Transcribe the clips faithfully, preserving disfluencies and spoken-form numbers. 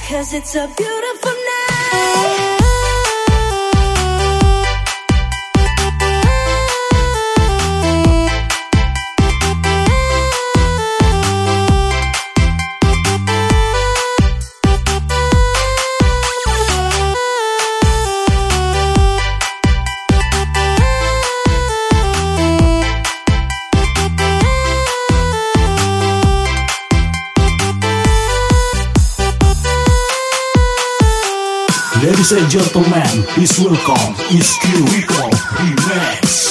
'Cause it's a beautiful night. Ladies and gentlemen, please welcome Iski Rico Remix.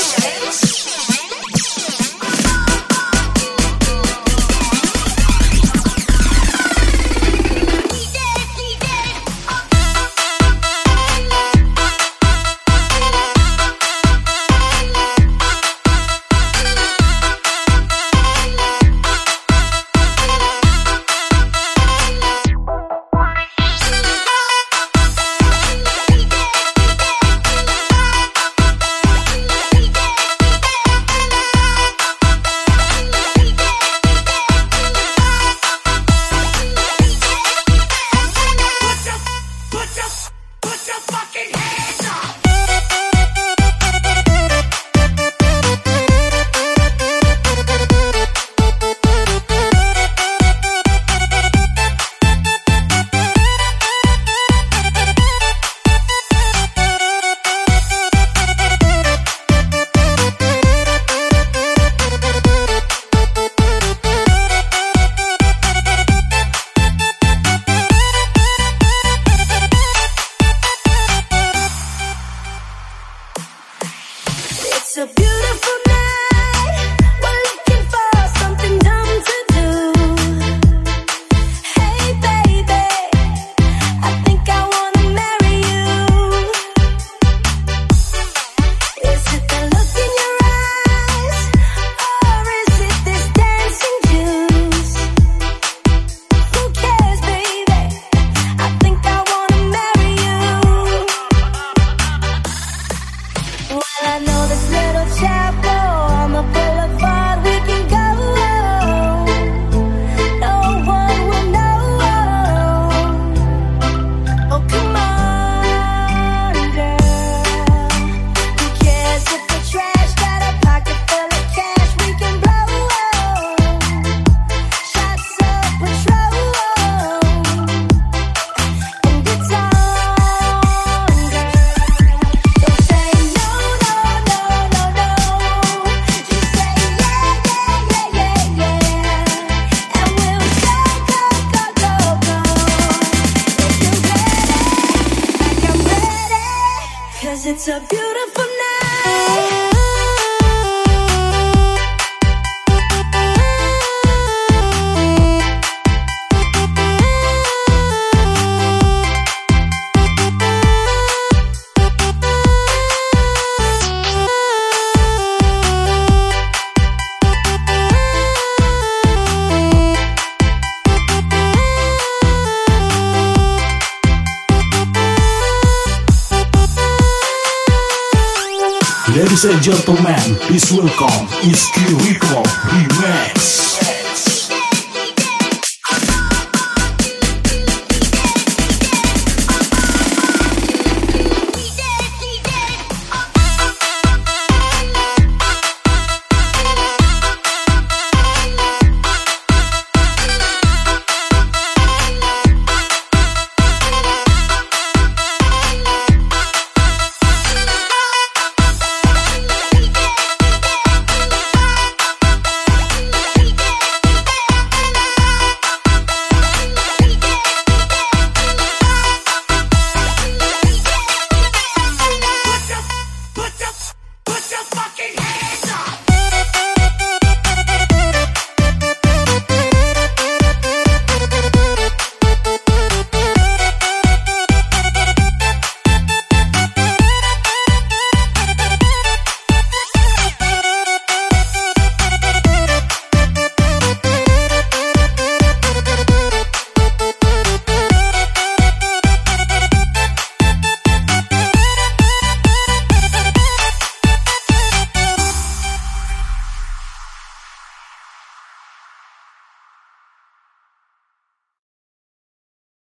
It's a beautiful night. We're looking for something dumb to do. Hey baby, I think I wanna marry you. Is it the look in your eyes, or is it this dancing juice? Who cares, baby? I think I wanna marry you. Well, I know this little chapel on the boulevard we can go. No one will know. Oh, come on, girl. Who cares if the trash got a pocket full of cash we can blow? Shots of Patrol, and it's on, girl. Don't say no, no, no, no, no. Just say yeah, yeah, yeah, yeah, yeah. And we'll go, go, go, go, go. If you're ready, like I'm ready. 'Cause it's a beautiful night. Ladies and gentlemen, please welcome Iski Rico Remix.